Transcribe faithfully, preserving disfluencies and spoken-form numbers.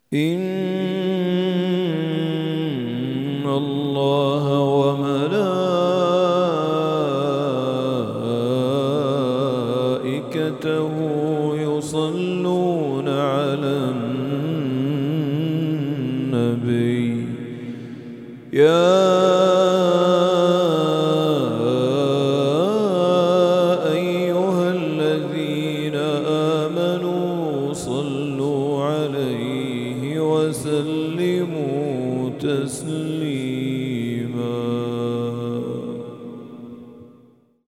إن الله وملائكته يصلون على النبي يا أيها الذين آمنوا صلوا عليه وسلموا تسليما.